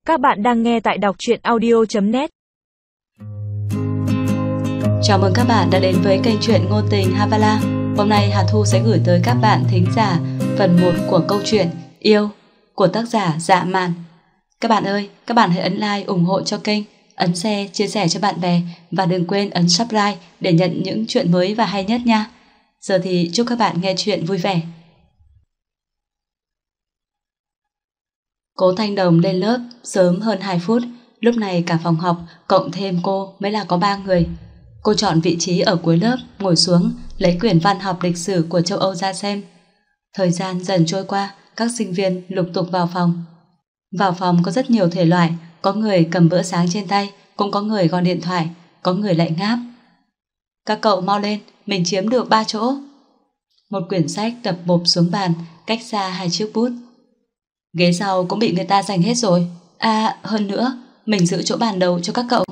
Các bạn đang nghe tại đọc truyện audio.net. Chào mừng các bạn đã đến với kênh truyện ngôn tình Havala. Hôm nay Hà Thu sẽ gửi tới các bạn thính giả phần 1 của câu chuyện Yêu của tác giả Dạ Mạn. Các bạn ơi, các bạn hãy ấn like ủng hộ cho kênh, ấn share, chia sẻ cho bạn bè và đừng quên ấn subscribe để nhận những chuyện mới và hay nhất nha. Giờ thì chúc các bạn nghe chuyện vui vẻ. Cố Thanh Đồng lên lớp sớm hơn 2 phút. Lúc này cả phòng học cộng thêm cô mới là có 3 người. Cô chọn vị trí ở cuối lớp, ngồi xuống, lấy quyển văn học lịch sử của châu Âu ra xem. Thời gian dần trôi qua, các sinh viên lục tục vào phòng. Vào phòng có rất nhiều thể loại, có người cầm bữa sáng trên tay, cũng có người gọn điện thoại, có người lại ngáp. Các cậu mau lên, mình chiếm được 3 chỗ. Một quyển sách đập bộp xuống bàn, cách xa 2 chiếc bút. Ghế sau cũng bị người ta giành hết rồi. À, hơn nữa, mình giữ chỗ bàn đầu cho các cậu.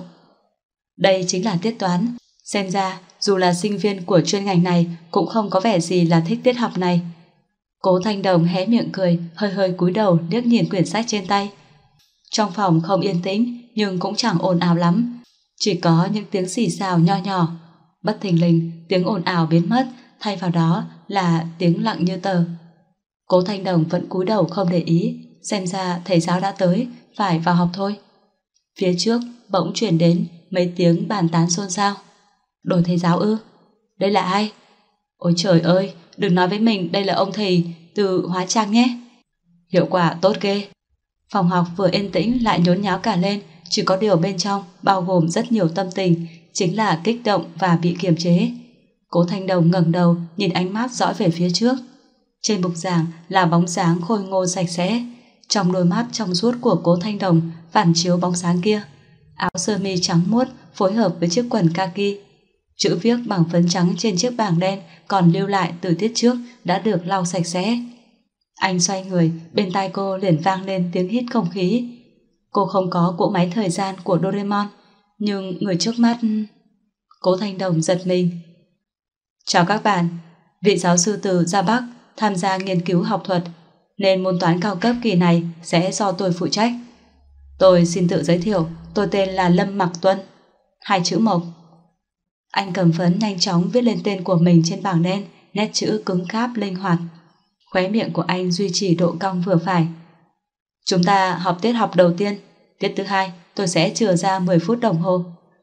Đây chính là tiết toán. Xem ra, dù là sinh viên của chuyên ngành này cũng không có vẻ gì là thích tiết học này. Cố Thanh Đồng hé miệng cười, hơi hơi cúi đầu liếc nhìn quyển sách trên tay. Trong phòng không yên tĩnh, nhưng cũng chẳng ồn ào lắm. Chỉ có những tiếng xì xào nho nhỏ. Bất thình lình, tiếng ồn ào biến mất, thay vào đó là tiếng lặng như tờ. Cố Thanh Đồng vẫn cúi đầu không để ý, xem ra thầy giáo đã tới, phải vào học thôi. Phía trước bỗng truyền đến mấy tiếng bàn tán xôn xao. Đổi thầy giáo ư? Đây là ai? Ôi trời ơi, đừng nói với mình đây là ông thầy từ hóa trang nhé. Hiệu quả tốt ghê. Phòng học vừa yên tĩnh lại nhốn nháo cả lên, chỉ có điều bên trong bao gồm rất nhiều tâm tình, chính là kích động và bị kiềm chế. Cố Thanh Đồng ngẩng đầu nhìn ánh mắt dõi về phía trước. Trên bục giảng là bóng dáng khôi ngô sạch sẽ, trong đôi mắt trong suốt của Cố Thanh Đồng phản chiếu bóng sáng kia. Áo sơ mi trắng muốt phối hợp với chiếc quần kaki. Chữ viết bằng phấn trắng trên chiếc bảng đen còn lưu lại từ tiết trước đã được lau sạch sẽ. Anh xoay người, bên tai cô liền vang lên tiếng hít không khí. Cô không có cỗ máy thời gian của Doraemon, nhưng người trước mắt... Cố Thanh Đồng giật mình. Chào các bạn, vị giáo sư từ Gia Bắc tham gia nghiên cứu học thuật, nên môn toán cao cấp kỳ này sẽ do tôi phụ trách. Tôi xin tự giới thiệu, tôi tên là Lâm Mặc Tuân, 2 chữ Mộc. Anh cầm phấn nhanh chóng viết lên tên của mình trên bảng đen, nét chữ cứng cáp linh hoạt. Khóe miệng của anh duy trì độ cong vừa phải. Chúng ta học tiết học đầu tiên, tiết thứ 2 tôi sẽ chừa ra 10 phút đồng hồ.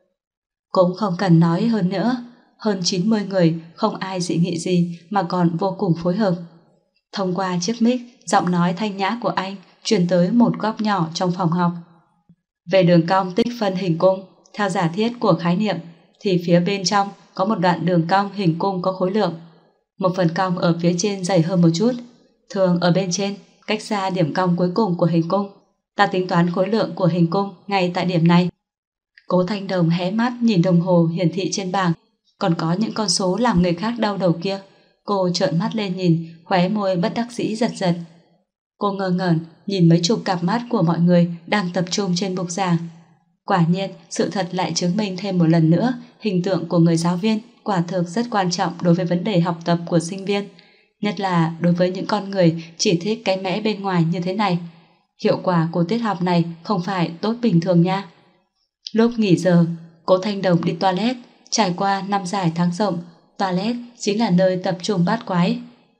Cũng không cần nói hơn nữa, hơn 90 người không ai dị nghị gì mà còn vô cùng phối hợp. Thông qua chiếc mic, giọng nói thanh nhã của anh truyền tới một góc nhỏ trong phòng học. Về đường cong tích phân hình cung, theo giả thiết của khái niệm, thì phía bên trong có một đoạn đường cong hình cung có khối lượng. Một phần cong ở phía trên dày hơn một chút, thường ở bên trên, cách xa điểm cong cuối cùng của hình cung. Ta tính toán khối lượng của hình cung ngay tại điểm này. Cố Thanh Đồng hé mắt nhìn đồng hồ hiển thị trên bảng, còn có những con số làm người khác đau đầu kia. Cô trợn mắt lên nhìn, khóe môi bất đắc dĩ giật giật. Cô ngơ ngẩn nhìn mấy chục cặp mắt của mọi người đang tập trung trên bục giảng. Quả nhiên, sự thật lại chứng minh thêm một lần nữa, hình tượng của người giáo viên quả thực rất quan trọng đối với vấn đề học tập của sinh viên, nhất là đối với những con người chỉ thích cái mẽ bên ngoài như thế này. Hiệu quả của tiết học này không phải tốt bình thường nha. Lúc nghỉ giờ, Cố Thanh Đồng đi toilet. Trải qua 5 dài tháng rộng, toilet chính là nơi tập trung bát quái.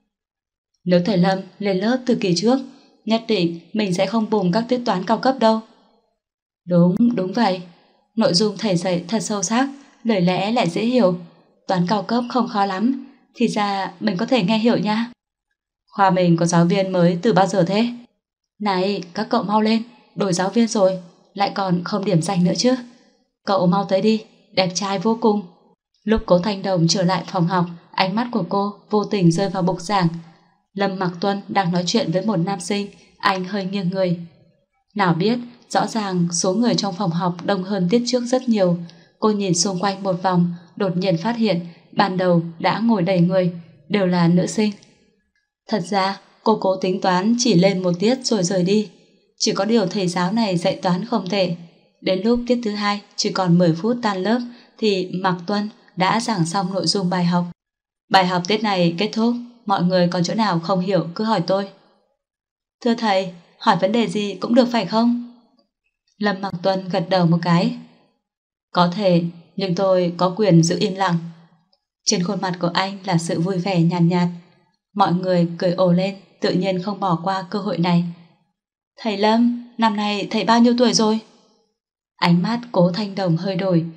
Nếu thầy Lâm lên lớp từ kỳ trước, nhất định mình sẽ không bùng các tiết toán cao cấp đâu. Đúng vậy. Nội dung thầy dạy thật sâu sắc, lời lẽ lại dễ hiểu. Toán cao cấp không khó lắm, thì ra mình có thể nghe hiểu nha. Khoa mình có giáo viên mới từ bao giờ thế? Này, các cậu mau lên, đổi giáo viên rồi, lại còn không điểm danh nữa chứ. Cậu mau tới đi, đẹp trai vô cùng. Lúc Cố Thanh Đồng trở lại phòng học, ánh mắt của cô vô tình rơi vào bục giảng. Lâm Mặc Tuân đang nói chuyện với một nam sinh, anh hơi nghiêng người. Nào biết, rõ ràng số người trong phòng học đông hơn tiết trước rất nhiều. Cô nhìn xung quanh một vòng, đột nhiên phát hiện ban đầu đã ngồi đầy người, đều là nữ sinh. Thật ra, cô cố tính toán chỉ lên một tiết rồi rời đi. Chỉ có điều thầy giáo này dạy toán không tệ. Đến lúc tiết thứ 2 chỉ còn 10 phút tan lớp thì Mạc Tuân đã giảng xong nội dung bài học. Bài học tiết này kết thúc, mọi người còn chỗ nào không hiểu cứ hỏi tôi. Thưa thầy, hỏi vấn đề gì cũng được phải không? Lâm Mặc Tuân gật đầu một cái. Có thể, nhưng tôi có quyền giữ im lặng. Trên khuôn mặt của anh là sự vui vẻ nhàn nhạt. Mọi người cười ồ lên, tự nhiên không bỏ qua cơ hội này. Thầy Lâm, năm nay thầy bao nhiêu tuổi rồi? Ánh mắt Cố Thanh Đồng hơi đổi.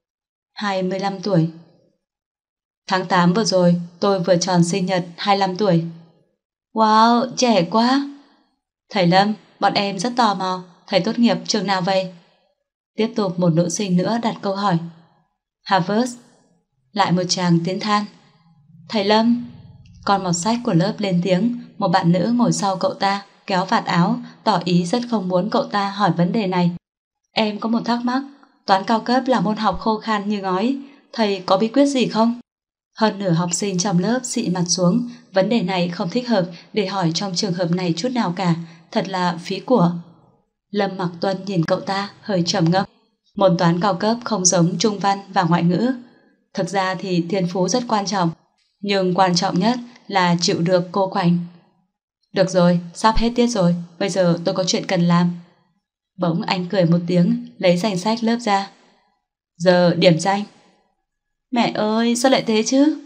25 tuổi. Tháng 8 vừa rồi, tôi vừa tròn sinh nhật 25 tuổi. Wow, trẻ quá. Thầy Lâm, bọn em rất tò mò, thầy tốt nghiệp trường nào vậy? Tiếp tục một nữ sinh nữa đặt câu hỏi. Harvard. Lại một chàng tiếng than. Thầy Lâm. Con mọt sách của lớp lên tiếng. Một bạn nữ ngồi sau cậu ta kéo vạt áo, tỏ ý rất không muốn cậu ta hỏi vấn đề này. Em có một thắc mắc. Toán cao cấp là môn học khô khan như ngói, thầy có bí quyết gì không? Hơn nửa học sinh trong lớp xị mặt xuống. Vấn đề này không thích hợp để hỏi trong trường hợp này chút nào cả. Thật là phí của. Lâm Mặc Tuân nhìn cậu ta hơi trầm ngâm. Môn toán cao cấp không giống trung văn và ngoại ngữ. Thực ra thì thiên phú rất quan trọng, nhưng quan trọng nhất là chịu được cô quạnh. Được rồi, sắp hết tiết rồi, bây giờ tôi có chuyện cần làm. Bỗng anh cười một tiếng, lấy danh sách lớp ra. Giờ điểm danh. Mẹ ơi, sao lại thế chứ?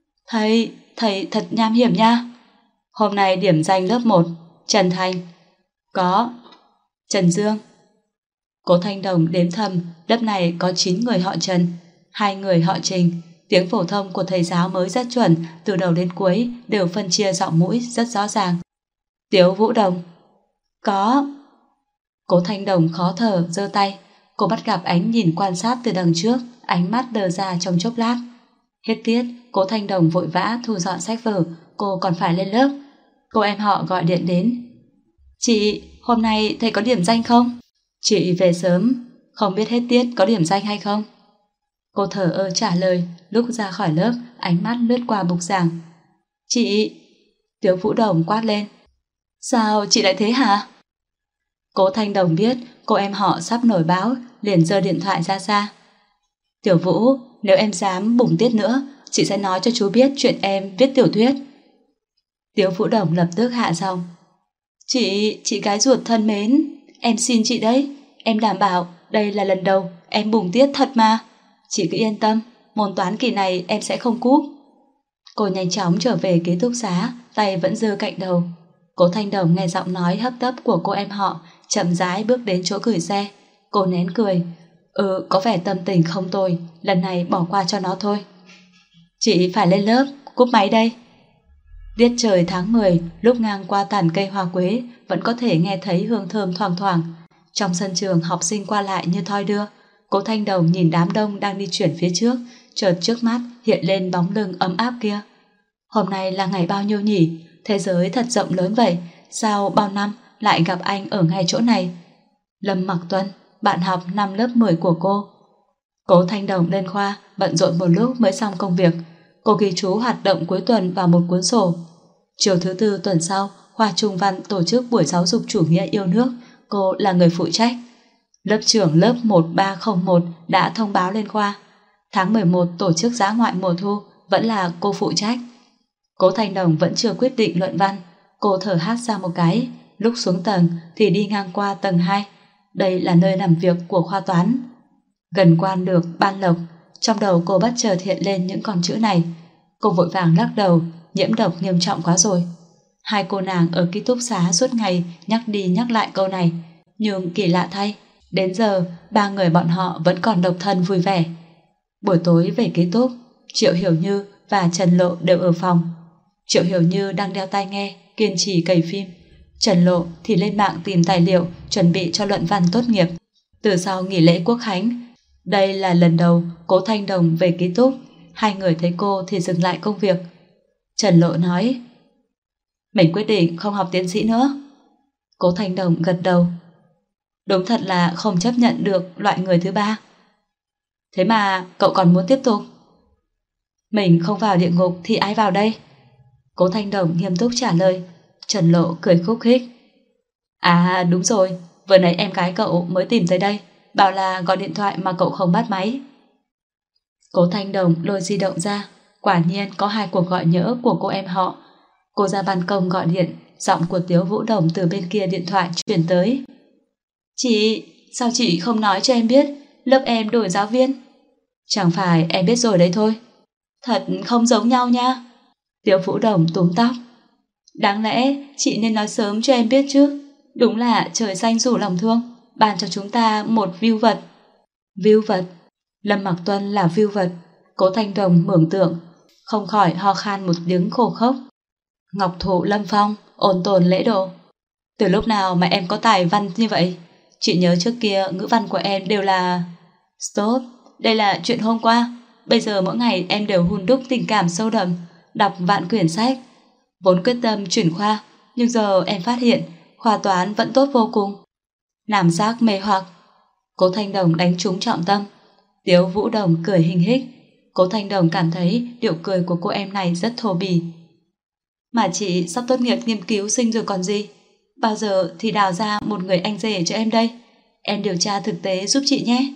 Thầy thật nham hiểm nha. Hôm nay điểm danh lớp 1, Trần Thành. Có. Trần Dương. Cố Thanh Đồng đếm thầm, lớp này có 9 người họ Trần, 2 người họ Trình. Tiếng phổ thông của thầy giáo mới rất chuẩn, từ đầu đến cuối đều phân chia giọng mũi rất rõ ràng. Tiếu Vũ Đồng. Có. Cố Thanh Đồng khó thở, giơ tay. Cô bắt gặp ánh nhìn quan sát từ đằng trước, ánh mắt đờ ra trong chốc lát. Hết tiết, Cố Thanh Đồng vội vã thu dọn sách vở, cô còn phải lên lớp. Cô em họ gọi điện đến. Chị, hôm nay thầy có điểm danh không? Chị về sớm, không biết hết tiết có điểm danh hay không? Cô thở ơ trả lời, lúc ra khỏi lớp, ánh mắt lướt qua bục giảng. Chị... Tiếu Vũ Đồng quát lên. Sao chị lại thế hả? Cố Thanh Đồng biết cô em họ sắp nổi báo, liền giơ điện thoại ra xa. Tiểu Vũ, nếu em dám bùng tiết nữa, chị sẽ nói cho chú biết chuyện em viết tiểu thuyết. Tiếu Vũ Đồng lập tức hạ giọng. Chị gái ruột thân mến, em xin chị đấy, em đảm bảo đây là lần đầu em bùng tiết thật mà. Chị cứ yên tâm, môn toán kỳ này em sẽ không cúp. Cô nhanh chóng trở về ký túc xá, tay vẫn giơ cạnh đầu. Cố Thanh Đồng nghe giọng nói hấp tấp của cô em họ, chậm rãi bước đến chỗ gửi xe. Cô nén cười. Có vẻ tâm tình không tồi, lần này bỏ qua cho nó thôi. Chị phải lên lớp, cúp máy đây. Tiết trời tháng 10, lúc ngang qua tàn cây hoa quế, vẫn có thể nghe thấy hương thơm thoang thoảng. Trong sân trường học sinh qua lại như thoi đưa. Cố Thanh Đồng nhìn đám đông đang đi chuyển phía trước, chợt trước mắt hiện lên bóng lưng ấm áp kia. Hôm nay là ngày bao nhiêu nhỉ? Thế giới thật rộng lớn vậy, sao bao năm lại gặp anh ở ngay chỗ này? Lâm Mặc Tuân, bạn học năm lớp 10 của cô. Cố Thanh Đồng lên khoa, bận rộn một lúc mới xong công việc. Cô ghi chú hoạt động cuối tuần vào một cuốn sổ. Chiều thứ Tư tuần sau, khoa Trung Văn tổ chức buổi giáo dục chủ nghĩa yêu nước. Cô là người phụ trách. Lớp trưởng lớp 1301 đã thông báo lên khoa. Tháng 11 tổ chức dã ngoại mùa thu, vẫn là cô phụ trách. Cố Thanh Đồng vẫn chưa quyết định luận văn. Cô thở hắt ra một cái. Lúc xuống tầng thì đi ngang qua tầng 2. Đây là nơi làm việc của khoa toán. Gần quan được ban lộc. Trong đầu cô bất chợt hiện lên những con chữ này. Cô vội vàng lắc đầu. Nhiễm độc nghiêm trọng quá rồi. Hai cô nàng ở ký túc xá suốt ngày nhắc đi nhắc lại câu này. Nhưng kỳ lạ thay, đến giờ ba người bọn họ vẫn còn độc thân vui vẻ. Buổi tối về ký túc, Triệu Hiểu Như và Trần Lộ đều ở phòng. Triệu Hiểu Như đang đeo tai nghe, kiên trì cày phim. Trần Lộ thì lên mạng tìm tài liệu, chuẩn bị cho luận văn tốt nghiệp. Từ sau nghỉ lễ Quốc khánh, đây là lần đầu Cố Thanh Đồng về ký túc. Hai người thấy cô thì dừng lại công việc. Trần Lộ nói, mình quyết định không học tiến sĩ nữa. Cố Thanh Đồng gật đầu. Đúng thật là không chấp nhận được loại người thứ ba. Thế mà cậu còn muốn tiếp tục? Mình không vào địa ngục thì ai vào đây? Cố Thanh Đồng nghiêm túc trả lời. Trần Lộ cười khúc khích. À đúng rồi, vừa nãy em gái cậu mới tìm tới đây, bảo là gọi điện thoại mà cậu không bắt máy. Cố Thanh Đồng lôi di động ra. Quả nhiên có 2 cuộc gọi nhỡ của cô em họ. Cô ra ban công gọi điện, giọng của Tiếu Vũ Đồng từ bên kia điện thoại truyền tới. sao chị không nói cho em biết? Lớp em đổi giáo viên. Chẳng phải em biết rồi đấy thôi. Thật không giống nhau nha. Tiếu Vũ Đồng túm tóc. Đáng lẽ chị nên nói sớm cho em biết chứ. Đúng là trời xanh rủ lòng thương, ban cho chúng ta một view vật. View vật? Lâm Mặc Tuân là view vật? Cố Thanh Đồng mường tượng, không khỏi ho khan một tiếng khô khốc. Ngọc thụ lâm phong, ôn tồn lễ độ. Từ lúc nào mà em có tài văn như vậy? Chị nhớ trước kia ngữ văn của em đều là... Stop, đây là chuyện hôm qua. Bây giờ mỗi ngày em đều hun đúc tình cảm sâu đậm, đọc vạn quyển sách. Vốn quyết tâm chuyển khoa, nhưng giờ em phát hiện khoa toán vẫn tốt vô cùng. Nam giác mê hoặc. Cố Thanh Đồng đánh trúng trọng tâm. Tiếu Vũ Đồng cười hinh hích. Cố Thanh Đồng cảm thấy điệu cười của cô em này rất thô bỉ. Mà chị sắp tốt nghiệp nghiên cứu sinh rồi còn gì. Bao giờ thì đào ra một người anh rể cho em đây. Em điều tra thực tế giúp chị nhé.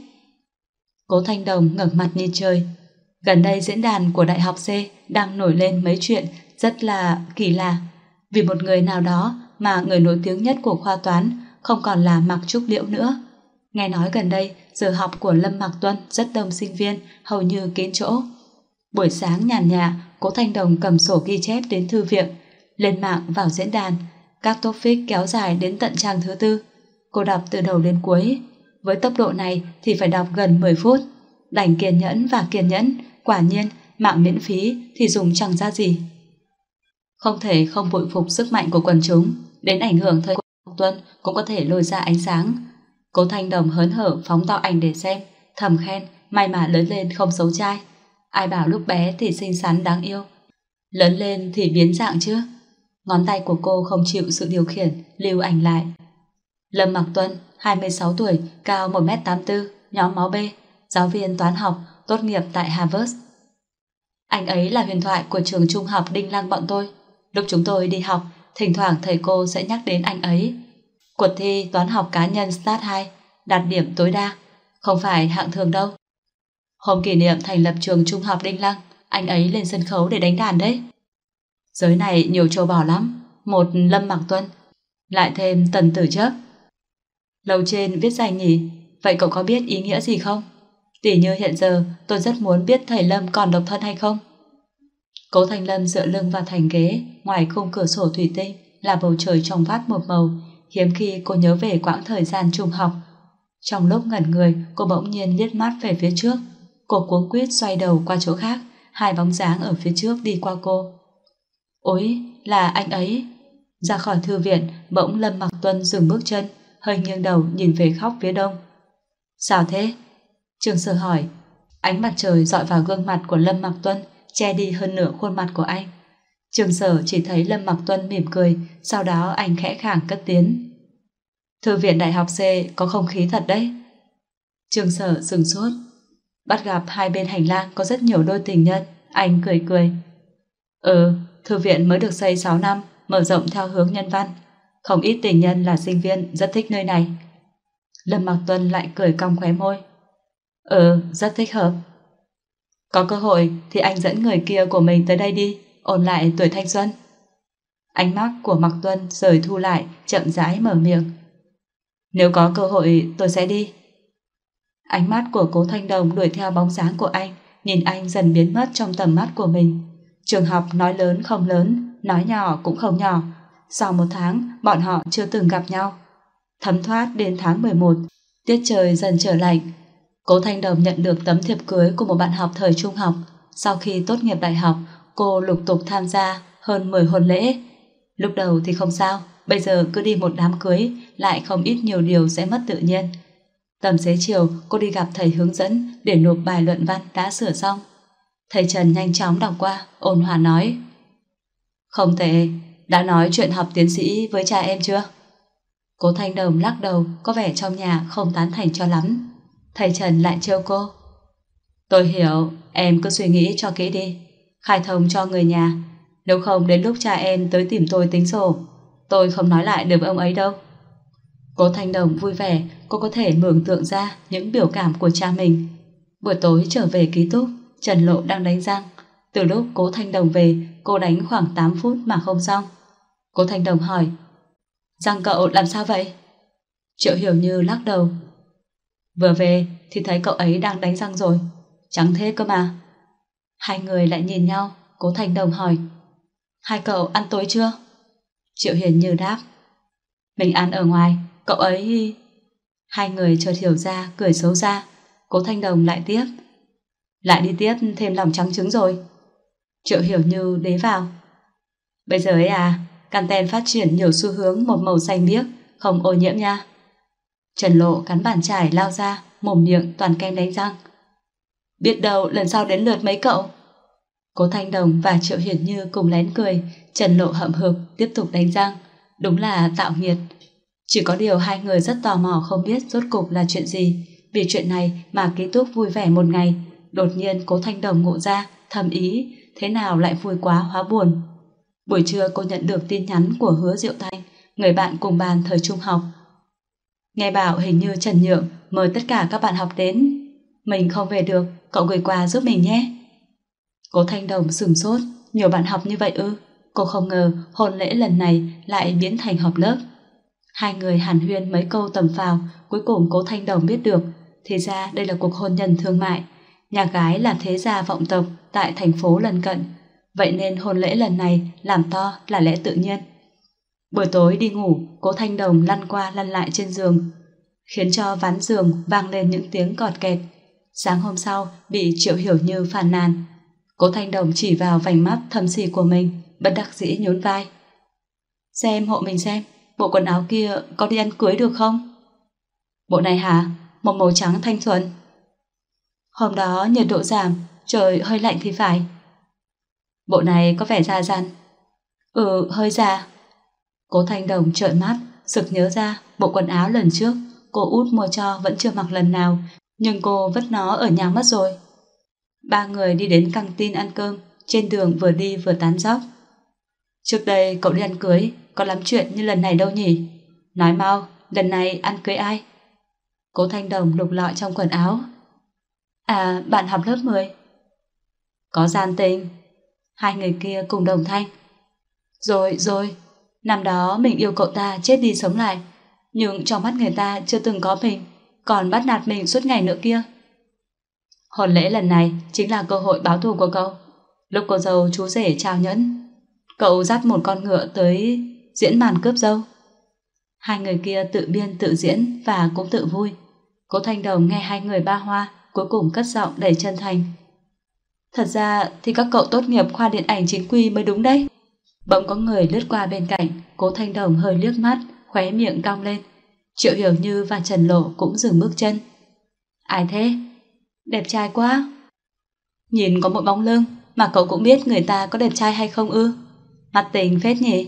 Cố Thanh Đồng ngẩng mặt nhìn trời. Gần đây diễn đàn của Đại học C đang nổi lên mấy chuyện rất là kỳ lạ. Vì một người nào đó mà người nổi tiếng nhất của khoa toán không còn là Mạc Trúc Liễu nữa. Nghe nói gần đây giờ học của Lâm Mạc Tuân rất đông sinh viên, hầu như kín chỗ. Buổi sáng nhàn nhã, Cố Thanh Đồng cầm sổ ghi chép đến thư viện, lên mạng vào diễn đàn. Các topic kéo dài đến tận trang thứ 4. Cô đọc từ đầu đến cuối. Với tốc độ này thì phải đọc gần 10 phút. Đành kiên nhẫn và kiên nhẫn. Quả nhiên, mạng miễn phí thì dùng chẳng ra gì. Không thể không bội phục sức mạnh của quần chúng. Đến ảnh hưởng thời Mạc Tuân cũng có thể lôi ra ánh sáng. Cố Thanh Đồng hớn hở phóng to ảnh để xem, thầm khen, may mà lớn lên không xấu trai. Ai bảo lúc bé thì xinh xắn đáng yêu, lớn lên thì biến dạng chứ. Ngón tay của cô không chịu sự điều khiển, lưu ảnh lại. Lâm Mạc Tuân, 26 tuổi, cao 1m84, nhóm máu B, giáo viên toán học, tốt nghiệp tại Harvard. Anh ấy là huyền thoại của trường trung học Đinh Lăng bọn tôi. Lúc chúng tôi đi học, thỉnh thoảng thầy cô sẽ nhắc đến anh ấy. Cuộc thi toán học cá nhân Start 2 đạt điểm tối đa, không phải hạng thường đâu. Hôm kỷ niệm thành lập trường trung học Đinh Lăng, anh ấy lên sân khấu để đánh đàn đấy. Giới này nhiều trâu bò lắm. Một Lâm Mạc Tuân, lại thêm Tần Tử Chấp. Lầu trên viết danh nhỉ? Vậy cậu có biết ý nghĩa gì không? Tỉ như hiện giờ tôi rất muốn biết thầy Lâm còn độc thân hay không. Cố Thanh Lâm dựa lưng vào thành ghế. Ngoài khung cửa sổ thủy tinh là bầu trời trong vắt một màu. Hiếm khi cô nhớ về quãng thời gian trung học. Trong lúc ngẩn người, cô bỗng nhiên liếc mắt về phía trước. Cô cuống quýt xoay đầu qua chỗ khác. Hai bóng dáng ở phía trước đi qua cô. Ôi, là anh ấy. Ra khỏi thư viện, bỗng Lâm Mạc Tuân dừng bước chân, hơi nghiêng đầu nhìn về góc phía đông. Sao thế? Trường Sở hỏi. Ánh mặt trời dọi vào gương mặt của Lâm Mạc Tuân, che đi hơn nửa khuôn mặt của anh. Trường Sở chỉ thấy Lâm Mạc Tuân mỉm cười, sau đó anh khẽ khàng cất tiếng. Thư viện Đại học C có không khí thật đấy. Trường Sở sửng sốt. Bắt gặp hai bên hành lang có rất nhiều đôi tình nhân, anh cười cười. Thư viện mới được xây 6 năm, mở rộng theo hướng nhân văn. Không ít tình nhân là sinh viên rất thích nơi này. Lâm Mạc Tuân lại cười cong khóe môi. Rất thích hợp. Có cơ hội thì anh dẫn người kia của mình tới đây đi, ôn lại tuổi thanh xuân. Ánh mắt của Mạc Tuân rời thu lại, chậm rãi mở miệng. Nếu có cơ hội tôi sẽ đi. Ánh mắt của Cố Thanh Đồng đuổi theo bóng dáng của anh, nhìn anh dần biến mất trong tầm mắt của mình. Trường học nói lớn không lớn, nói nhỏ cũng không nhỏ. Sau 1 tháng, bọn họ chưa từng gặp nhau. Thấm thoát đến tháng 11, tiết trời dần trở lạnh. Cố Thanh Đồng nhận được tấm thiệp cưới của một bạn học thời trung học. Sau khi tốt nghiệp đại học, cô lục tục tham gia hơn 10 hôn lễ. Lúc đầu thì không sao, bây giờ cứ đi một đám cưới, lại không ít nhiều điều sẽ mất tự nhiên. Tầm xế chiều, cô đi gặp thầy hướng dẫn để nộp bài luận văn đã sửa xong. Thầy Trần nhanh chóng đọc qua, ôn hòa nói. Không tệ, đã nói chuyện học tiến sĩ với cha em chưa? Cố Thanh Đồng lắc đầu, có vẻ trong nhà không tán thành cho lắm. Thầy Trần lại trêu cô. Tôi hiểu, em cứ suy nghĩ cho kỹ đi, khai thông cho người nhà. Nếu không đến lúc cha em tới tìm tôi tính sổ, tôi không nói lại được với ông ấy đâu. Cố Thanh Đồng vui vẻ, cô có thể mường tượng ra những biểu cảm của cha mình. Buổi tối trở về ký túc, Trần Lộ đang đánh răng. Từ lúc Cố Thanh Đồng về, cô đánh khoảng 8 phút mà không xong. Cố Thanh Đồng hỏi, răng cậu làm sao vậy? Triệu Hiểu Như lắc đầu. Vừa về thì thấy cậu ấy đang đánh răng rồi. Chẳng thế cơ mà. Hai người lại nhìn nhau. Cố Thanh Đồng hỏi: Hai cậu ăn tối chưa? Triệu Hiền Như đáp: Mình ăn ở ngoài, cậu ấy... Hai người chợt hiểu ra, cười xấu xa. Cố Thanh Đồng lại tiếp: Lại đi tiếp thêm lòng trắng trứng rồi. Triệu Hiểu Như đế vào: Bây giờ ấy à, content phát triển nhiều xu hướng một màu xanh biếc, không ô nhiễm nha. Trần Lộ cắn bàn chải lao ra, mồm miệng toàn kem đánh răng. Biết đâu lần sau đến lượt mấy cậu. Cố Thanh Đồng và Triệu Hiển Như cùng lén cười. Trần Lộ hậm hực tiếp tục đánh răng. Đúng là tạo nghiệt. Chỉ có điều hai người rất tò mò không biết rốt cục là chuyện gì. Vì chuyện này mà ký túc vui vẻ một ngày. Đột nhiên Cố Thanh Đồng ngộ ra, thầm ý thế nào lại vui quá hóa buồn. Buổi trưa cô nhận được tin nhắn của Hứa Diệu Thanh, người bạn cùng bàn thời trung học. Nghe bảo hình như Trần Nhượng mời tất cả các bạn học đến. Mình không về được, cậu gửi quà giúp mình nhé. Cố Thanh Đồng sửng sốt, nhiều bạn học như vậy ư? Cô không ngờ hôn lễ lần này lại biến thành họp lớp. Hai người hàn huyên mấy câu tầm phào, cuối cùng Cố Thanh Đồng biết được, thì ra đây là cuộc hôn nhân thương mại. Nhà gái là thế gia vọng tộc tại thành phố lân cận, vậy nên hôn lễ lần này làm to là lẽ tự nhiên. Buổi tối đi ngủ, Cố Thanh Đồng lăn qua lăn lại trên giường, khiến cho ván giường vang lên những tiếng cọt kẹt. Sáng hôm sau bị Triệu Hiểu Như phàn nàn. Cố Thanh Đồng chỉ vào vành mắt thâm xì của mình, bất đắc dĩ nhún vai. Xem hộ mình xem, bộ quần áo kia có đi ăn cưới được không? Bộ này hả? Một màu trắng thanh thuần. Hôm đó nhiệt độ giảm, trời hơi lạnh thì phải. Bộ này có vẻ già dặn. Hơi già. Cố Thanh Đồng trợn mắt, sực nhớ ra bộ quần áo lần trước cô út mua cho vẫn chưa mặc lần nào, nhưng cô vứt nó ở nhà mất rồi. Ba người đi đến căng tin ăn cơm, trên đường vừa đi vừa tán dóc. Trước đây cậu đi ăn cưới có lắm chuyện như lần này đâu nhỉ? Nói mau, lần này ăn cưới ai? Cố Thanh Đồng lục lọi trong quần áo. À, bạn học lớp 10. Có gian tình. Hai người kia cùng đồng thanh. Rồi, năm đó mình yêu cậu ta chết đi sống lại, nhưng trong mắt người ta chưa từng có mình, còn bắt nạt mình suốt ngày nữa kia. Hôn lễ lần này chính là cơ hội báo thù của cậu. Lúc cô dâu chú rể trao nhẫn, cậu dắt một con ngựa tới diễn màn cướp dâu. Hai người kia tự biên tự diễn và cũng tự vui. Cố Thanh Đồng nghe hai người ba hoa, cuối cùng cất giọng đầy chân thành. Thật ra thì các cậu tốt nghiệp khoa điện ảnh chính quy mới đúng đấy. Bỗng có người lướt qua bên cạnh, Cố Thanh Đồng hơi liếc mắt, khóe miệng cong lên. Triệu Hiểu Như và Trần Lộ cũng dừng bước chân. Ai thế? Đẹp trai quá. Nhìn có một bóng lưng mà cậu cũng biết người ta có đẹp trai hay không ư? Mặt tình phết nhỉ?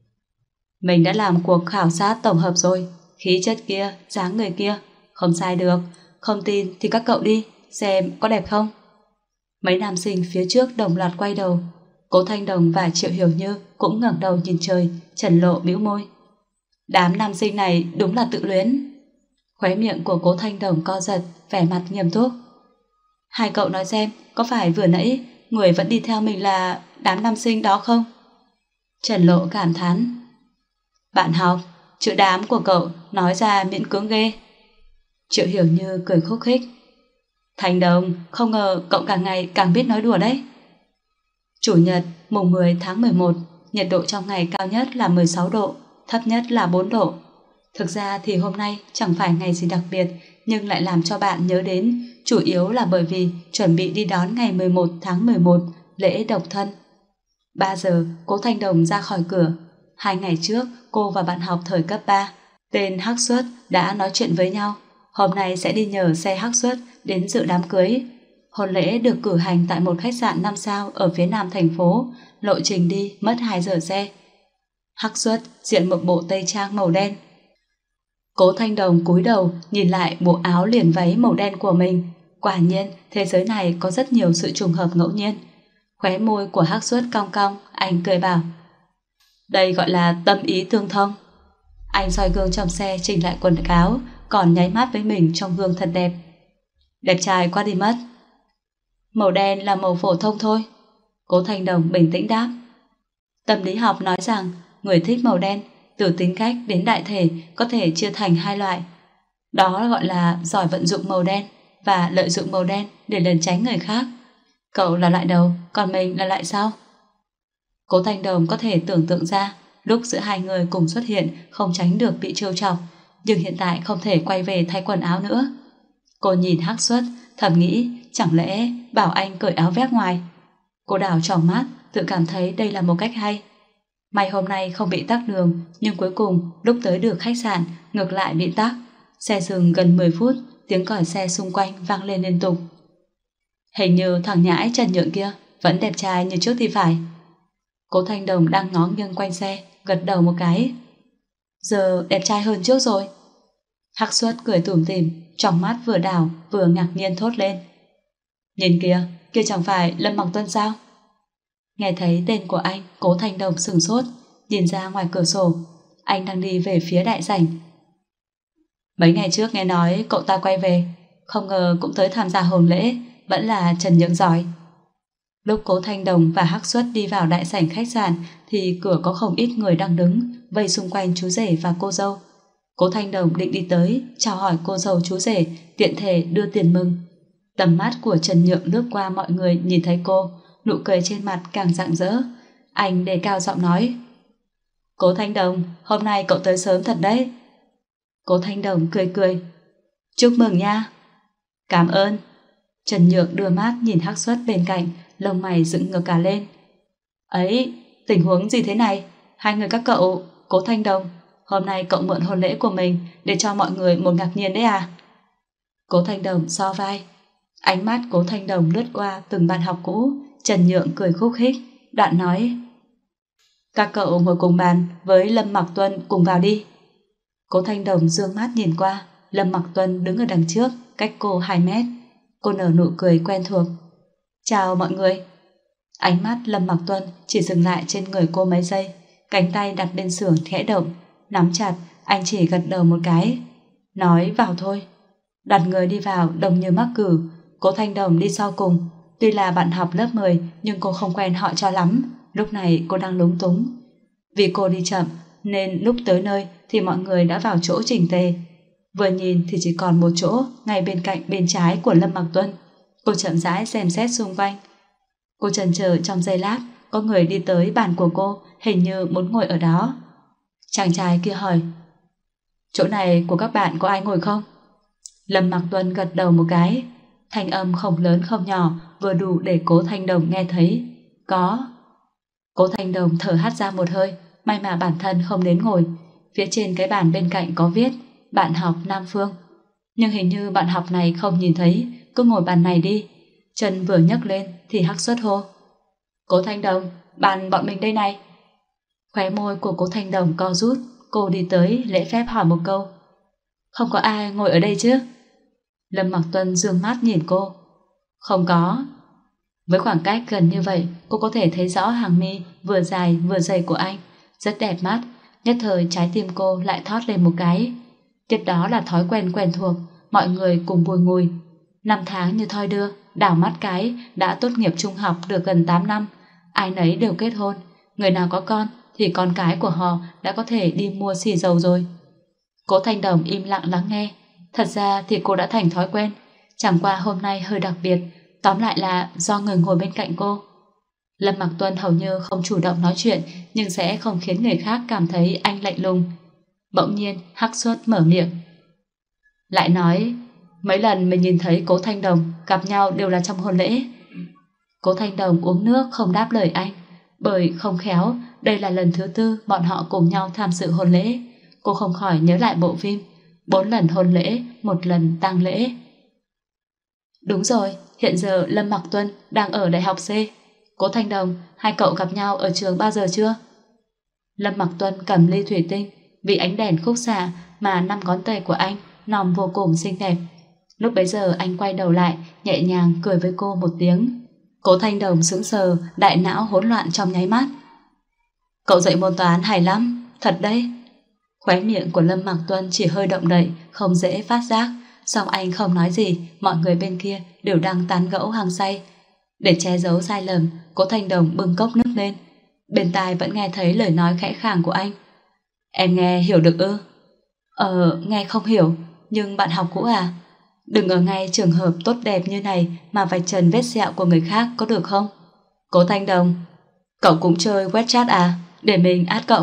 Mình đã làm cuộc khảo sát tổng hợp rồi, khí chất kia, dáng người kia, không sai được. Không tin thì các cậu đi, xem có đẹp không? Mấy nam sinh phía trước đồng loạt quay đầu. Cố Thanh Đồng và Triệu Hiểu Như cũng ngẩng đầu nhìn trời. Trần Lộ bĩu môi. Đám nam sinh này đúng là tự luyến. Khóe miệng của Cố Thanh Đồng co giật, vẻ mặt nghiêm túc. Hai cậu nói xem, có phải vừa nãy người vẫn đi theo mình là đám nam sinh đó không? Trần Lộ cảm thán. Bạn học, chữ đám của cậu nói ra miễn cưỡng ghê. Triệu Hiểu Như cười khúc khích. Thành Đồng, không ngờ cậu càng ngày càng biết nói đùa đấy. Chủ nhật, mùng 10 tháng 11, nhiệt độ trong ngày cao nhất là 16 độ, thấp nhất là 4 độ. Thực ra thì hôm nay chẳng phải ngày gì đặc biệt, nhưng lại làm cho bạn nhớ đến, chủ yếu là bởi vì chuẩn bị đi đón ngày 11 tháng 11, lễ độc thân. 3 giờ, Cố Thanh Đồng ra khỏi cửa. 2 ngày trước, cô và bạn học thời cấp 3, tên Hắc Xuất đã nói chuyện với nhau. Hôm nay sẽ đi nhờ xe Hắc Xuất đến dự đám cưới. Hôn lễ được cử hành tại một khách sạn 5 sao ở phía nam thành phố, lộ trình đi mất 2 giờ xe. Hắc Xuất diện một bộ tây trang màu đen. Cố Thanh Đồng cúi đầu nhìn lại bộ áo liền váy màu đen của mình. Quả nhiên, thế giới này có rất nhiều sự trùng hợp ngẫu nhiên. Khóe môi của Hắc Xuất cong cong, anh cười bảo. Đây gọi là tâm ý tương thông. Anh soi gương trong xe chỉnh lại quần áo, còn nháy mắt với mình trong gương thật đẹp. Đẹp trai quá đi mất. Màu đen là màu phổ thông thôi. Cố Thanh Đồng bình tĩnh đáp. Tâm lý học nói rằng người thích màu đen, từ tính cách đến đại thể có thể chia thành 2 loại. Đó gọi là giỏi vận dụng màu đen và lợi dụng màu đen để lẩn tránh người khác. Cậu là loại đầu, còn mình là loại sau. Cố Thanh Đồng có thể tưởng tượng ra lúc giữa hai người cùng xuất hiện không tránh được bị trêu chọc, nhưng hiện tại không thể quay về thay quần áo nữa. Cô nhìn Hắc Xuất, thầm nghĩ chẳng lẽ bảo anh cởi áo vét ngoài. Cô đảo tròng mắt, tự cảm thấy đây là một cách hay. May hôm nay không bị tắc đường, nhưng cuối cùng lúc tới được khách sạn ngược lại bị tắc. Xe dừng gần 10 phút, tiếng còi xe xung quanh vang lên liên tục. Hình như thằng nhãi Trần Nhượng kia vẫn đẹp trai như trước thì phải. Cố Thanh Đồng đang ngó nghiêng quanh xe, gật đầu một cái. Giờ đẹp trai hơn trước rồi. Hắc Xuất cười tủm tỉm, trong mắt vừa đảo vừa ngạc nhiên thốt lên. Nhìn kìa, kia chẳng phải Lâm Mặc Tuân sao? Nghe thấy tên của anh, Cố Thanh Đồng sửng sốt, nhìn ra ngoài cửa sổ. Anh đang đi về phía đại sảnh. Mấy ngày trước nghe nói cậu ta quay về, không ngờ cũng tới tham gia hôn lễ, vẫn là Trần Nhượng giỏi. Lúc Cố Thanh Đồng và Hắc Xuất đi vào đại sảnh khách sạn thì cửa có không ít người đang đứng vây xung quanh chú rể và cô dâu. Cố Thanh Đồng định đi tới chào hỏi cô dâu chú rể, tiện thể đưa tiền mừng. Tầm mắt của Trần Nhượng lướt qua mọi người, nhìn thấy cô, nụ cười trên mặt càng rạng rỡ. Anh đề cao giọng nói: Cố Thanh Đồng, hôm nay cậu tới sớm thật đấy. Cố Thanh Đồng cười cười: Chúc mừng nha. Cảm ơn. Trần Nhượng đưa mắt nhìn Hắc Xuất bên cạnh, lông mày dựng ngược cả lên. Ấy, tình huống gì thế này? Hai người các cậu, Cố Thanh Đồng, hôm nay cậu mượn hôn lễ của mình để cho mọi người một ngạc nhiên đấy à? Cố Thanh Đồng so vai. Ánh mắt Cố Thanh Đồng lướt qua từng bạn học cũ. Trần Nhượng cười khúc khích, đoạn nói: Các cậu ngồi cùng bàn với Lâm Mặc Tuân cùng vào đi. Cố Thanh Đồng dương mắt nhìn qua, Lâm Mặc Tuân đứng ở đằng trước, cách cô 2 mét. Cô nở nụ cười quen thuộc. Chào mọi người. Ánh mắt Lâm Mặc Tuân chỉ dừng lại trên người cô mấy giây, cánh tay đặt bên xưởng khẽ động, nắm chặt, anh chỉ gật đầu một cái, nói vào thôi. Đặt người đi vào đông như mắc cử. Cố Thanh Đồng đi sau cùng. Tuy là bạn học lớp 10 nhưng cô không quen họ cho lắm. Lúc này cô đang lúng túng. Vì cô đi chậm nên lúc tới nơi thì mọi người đã vào chỗ chỉnh tề. Vừa nhìn thì chỉ còn một chỗ ngay bên cạnh bên trái của Lâm Mặc Tuân. Cô chậm rãi xem xét xung quanh. Cô chần chờ trong giây lát, có người đi tới bàn của cô, hình như muốn ngồi ở đó. Chàng trai kia hỏi: Chỗ này của các bạn có ai ngồi không? Lâm Mặc Tuân gật đầu một cái. Thanh âm không lớn không nhỏ, vừa đủ để Cố Thanh Đồng nghe thấy. Có. Cố Thanh Đồng thở hắt ra một hơi, may mà bản thân không đến ngồi. Phía trên cái bàn bên cạnh có viết bạn học Nam Phương, nhưng hình như bạn học này không nhìn thấy, cứ ngồi bàn này đi. Chân vừa nhấc lên thì Hắc Xuất hô: Cố Thanh Đồng, bàn bọn mình đây này. Khóe môi của Cố Thanh Đồng co rút, cô đi tới lễ phép hỏi một câu: Không có ai ngồi ở đây chứ? Lâm Mặc Tuân dương mắt nhìn cô: Không có. Với khoảng cách gần như vậy, cô có thể thấy rõ hàng mi vừa dài vừa dày của anh, rất đẹp mắt. Nhất thời trái tim cô lại thót lên một cái. Tiếp đó là thói quen quen thuộc, mọi người cùng bùi ngùi. 5 tháng như thoi đưa, đảo mắt cái đã tốt nghiệp trung học được gần 8 năm. Ai nấy đều kết hôn, người nào có con thì con cái của họ đã có thể đi mua xì dầu rồi. Cố Thanh Đồng im lặng lắng nghe. Thật ra thì cô đã thành thói quen, chẳng qua hôm nay hơi đặc biệt, tóm lại là do người ngồi bên cạnh cô. Lâm Mặc Tuân hầu như không chủ động nói chuyện, nhưng sẽ không khiến người khác cảm thấy anh lạnh lùng. Bỗng nhiên Hắc Xuất mở miệng, lại nói: Mấy lần mình nhìn thấy Cố Thanh Đồng gặp nhau đều là trong hôn lễ. Cố Thanh Đồng uống nước không đáp lời anh, bởi không khéo đây là lần thứ 4 bọn họ cùng nhau tham dự hôn lễ. Cô không khỏi nhớ lại bộ phim 4 lần hôn lễ, 1 lần tang lễ. Đúng rồi, hiện giờ Lâm Mặc Tuân đang ở đại học C. Cố Thanh Đồng, hai cậu gặp nhau ở trường bao giờ chưa? Lâm Mặc Tuân cầm ly thủy tinh, vì ánh đèn khúc xạ mà 5 ngón tay của anh nòm vô cùng xinh đẹp. Lúc bấy giờ anh quay đầu lại, nhẹ nhàng cười với cô một tiếng. Cố Thanh Đồng sững sờ, đại não hỗn loạn trong nháy mắt. Cậu dạy môn toán hay lắm, thật đấy. Khóe miệng của Lâm Mặc Tuân chỉ hơi động đậy, không dễ phát giác. Song anh không nói gì, mọi người bên kia đều đang tán gẫu hăng say. Để che giấu sai lầm, Cố Thanh Đồng bưng cốc nước lên. Bên tai vẫn nghe thấy lời nói khẽ khàng của anh. Em nghe hiểu được ư? Nghe không hiểu. nhưng bạn học cũ à? Đừng ở ngay trường hợp tốt đẹp như này mà vạch trần vết sẹo của người khác có được không? Cố Thanh Đồng, cậu cũng chơi WeChat à? Để mình add cậu.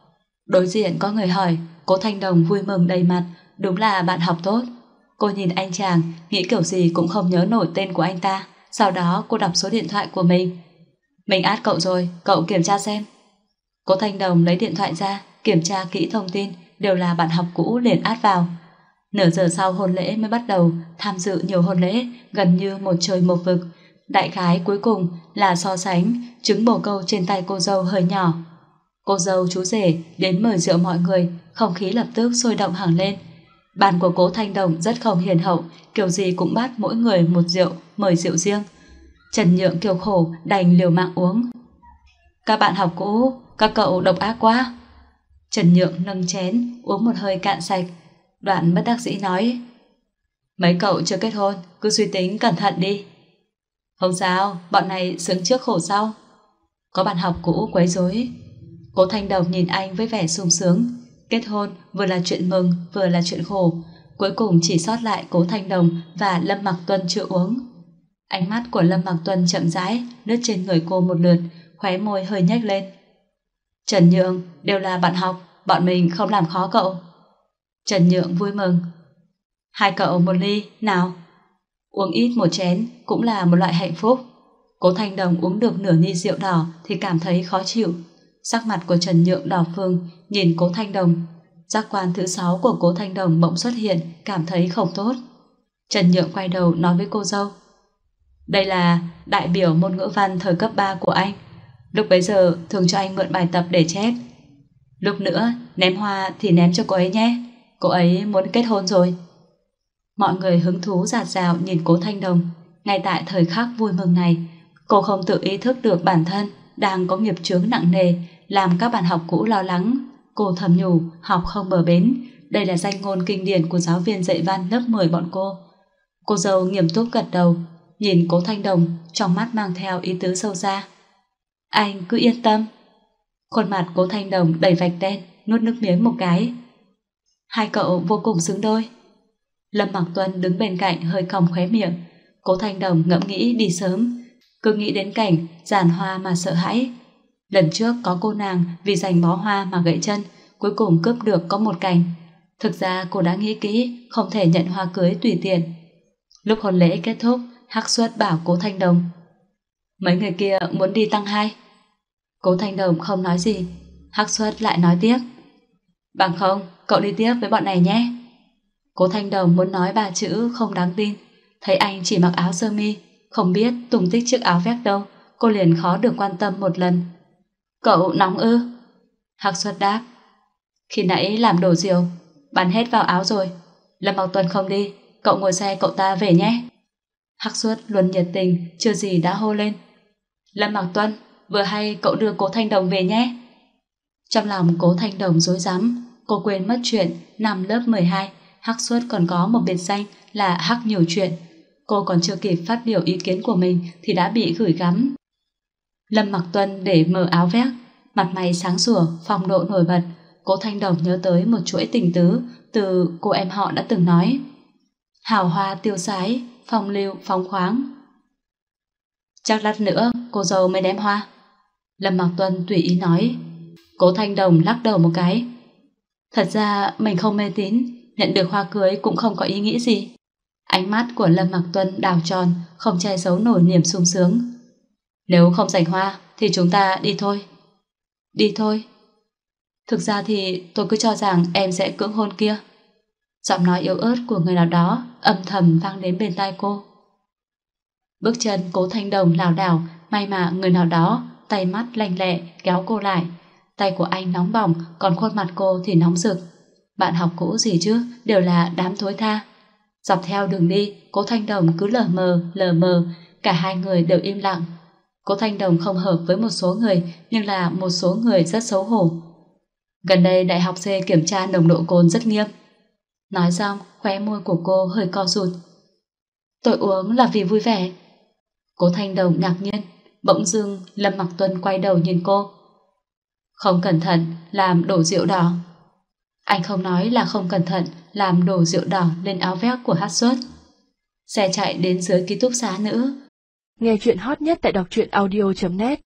Đối diện có người hỏi. Cố Thanh Đồng vui mừng đầy mặt. Đúng là bạn học tốt. Cô nhìn anh chàng, nghĩ kiểu gì cũng không nhớ nổi tên của anh ta. Sau đó cô đọc số điện thoại của mình. Mình add cậu rồi, cậu kiểm tra xem. Cố Thanh Đồng lấy điện thoại ra, kiểm tra kỹ thông tin, đều là bạn học cũ liền add vào. Nửa giờ sau hôn lễ mới bắt đầu. Tham dự nhiều hôn lễ, gần như một trời một vực. Đại khái cuối cùng là so sánh trứng bồ câu trên tay cô dâu hơi nhỏ. Cô dâu chú rể đến mời rượu mọi người, không khí lập tức sôi động hẳn lên. Bàn của Cố Thanh Đồng rất không hiền hậu, kiểu gì cũng bắt mỗi người một rượu, mời rượu riêng. Trần Nhượng kiều khổ đành liều mạng uống. Các bạn học cũ, các cậu độc ác quá. Trần Nhượng nâng chén, uống một hơi cạn sạch. Đoạn bất đắc dĩ nói, mấy cậu chưa kết hôn, cứ suy tính cẩn thận đi. Không sao, bọn này sướng trước khổ sau. Có bạn học cũ quấy rối. Cố Thanh Đồng nhìn anh với vẻ sung sướng. Kết hôn vừa là chuyện mừng, vừa là chuyện khổ. Cuối cùng chỉ sót lại Cố Thanh Đồng và Lâm Mặc Tuân chưa uống. Ánh mắt của Lâm Mặc Tuân chậm rãi lướt trên người cô một lượt, khóe môi hơi nhếch lên. Trần Nhượng, đều là bạn học, bọn mình không làm khó cậu. Trần Nhượng vui mừng. Hai cậu một ly, nào. Uống ít một chén cũng là một loại hạnh phúc. Cố Thanh Đồng uống được nửa ly rượu đỏ thì cảm thấy khó chịu. Sắc mặt của Trần Nhượng đỏ phừng, nhìn Cố Thanh Đồng. Giác quan thứ 6 của Cố Thanh Đồng bỗng xuất hiện, cảm thấy không tốt. Trần Nhượng quay đầu nói với cô dâu. Đây là đại biểu môn ngữ văn thời cấp 3 của anh. Lúc bấy giờ thường cho anh mượn bài tập để chép. Lúc nữa ném hoa thì ném cho cô ấy nhé. Cô ấy muốn kết hôn rồi. Mọi người hứng thú rạt rào nhìn Cố Thanh Đồng. Ngay tại thời khắc vui mừng này, cô không tự ý thức được bản thân đang có nghiệp chướng nặng nề, làm các bạn học cũ lo lắng. Cô thầm nhủ học không bờ bến. Đây là danh ngôn kinh điển của giáo viên dạy văn lớp 10 bọn cô. Cô dâu nghiêm túc gật đầu, nhìn Cố Thanh Đồng, trong mắt mang theo ý tứ sâu xa. Anh cứ yên tâm. Khuôn mặt Cố Thanh Đồng đầy vạch đen, nuốt nước miếng một cái. Hai cậu vô cùng xứng đôi. Lâm Mặc Tuân đứng bên cạnh hơi cong khóe miệng. Cố Thanh Đồng ngẫm nghĩ đi sớm, cứ nghĩ đến cảnh giàn hoa mà sợ hãi. Lần trước có cô nàng vì giành bó hoa mà gãy chân, cuối cùng cướp được có một cành. Thực ra cô đã nghĩ kỹ, không thể nhận hoa cưới tùy tiện. Lúc hôn lễ kết thúc, Hắc Suất bảo Cố Thanh Đồng, mấy người kia muốn đi tăng 2. Cố Thanh Đồng không nói gì. Hắc Suất lại nói tiếp, bằng không cậu đi tiếp với bọn này nhé. Cố Thanh Đồng muốn nói 3 chữ không đáng tin, thấy anh chỉ mặc áo sơ mi, không biết tung tích chiếc áo vest đâu, cô liền khó được quan tâm một lần. Cậu nóng ư? Hắc Suất đáp, khi nãy làm đổ rượu, bắn hết vào áo rồi. Lâm Mặc Tuân không đi, cậu ngồi xe cậu ta về nhé. Hắc Suất luôn nhiệt tình, chưa gì đã hô lên. Lâm Mặc Tuân, vừa hay cậu đưa Cố Thanh Đồng về nhé. Trong lòng Cố Thanh Đồng rối rắm, cô quên mất chuyện năm lớp 12 Hắc Suất còn có một biệt danh là Hắc nhiều chuyện. Cô còn chưa kịp phát biểu ý kiến của mình thì đã bị gửi gắm. Lâm Mặc Tuân để mở áo vest, mặt mày sáng sủa, phong độ nổi bật. Cố Thanh Đồng nhớ tới một chuỗi tình tứ từ cô em họ đã từng nói. Hào hoa tiêu sái, phong lưu phóng khoáng. Chắc lát nữa cô dâu mới ném hoa. Lâm Mặc Tuân tùy ý nói. Cố Thanh Đồng lắc đầu một cái. Thật ra mình không mê tín, nhận được hoa cưới cũng không có ý nghĩ gì. Ánh mắt của Lâm Mặc Tuân đào tròn, không che giấu nổi niềm sung sướng. Nếu không giành hoa thì chúng ta đi thôi. Đi thôi. Thực ra thì tôi cứ cho rằng em sẽ cưỡng hôn kia. Giọng nói yếu ớt của người nào đó âm thầm vang đến bên tai cô. Bước chân Cố Thanh Đồng lảo đảo, may mà người nào đó tay mắt lanh lẹ kéo cô lại. Tay của anh nóng bỏng, còn khuôn mặt cô thì nóng rực. Bạn học cũ gì chứ, đều là đám thối tha. Dọc theo đường đi, Cố Thanh Đồng cứ lờ mờ, cả hai người đều im lặng. Cố Thanh Đồng không hợp với một số người, nhưng là một số người rất xấu hổ. Gần đây đại học C kiểm tra nồng độ cồn rất nghiêm. Nói xong, khóe môi của cô hơi co rụt. Tôi uống là vì vui vẻ. Cố Thanh Đồng ngạc nhiên, bỗng dưng Lâm Mặc Tuân quay đầu nhìn cô. Không cẩn thận làm đổ rượu đỏ. Anh không nói là không cẩn thận làm đổ rượu đỏ lên áo vest của Hát Xuất. Xe chạy đến dưới ký túc xá nữa. Nghe chuyện hot nhất tại đọc truyện audio.net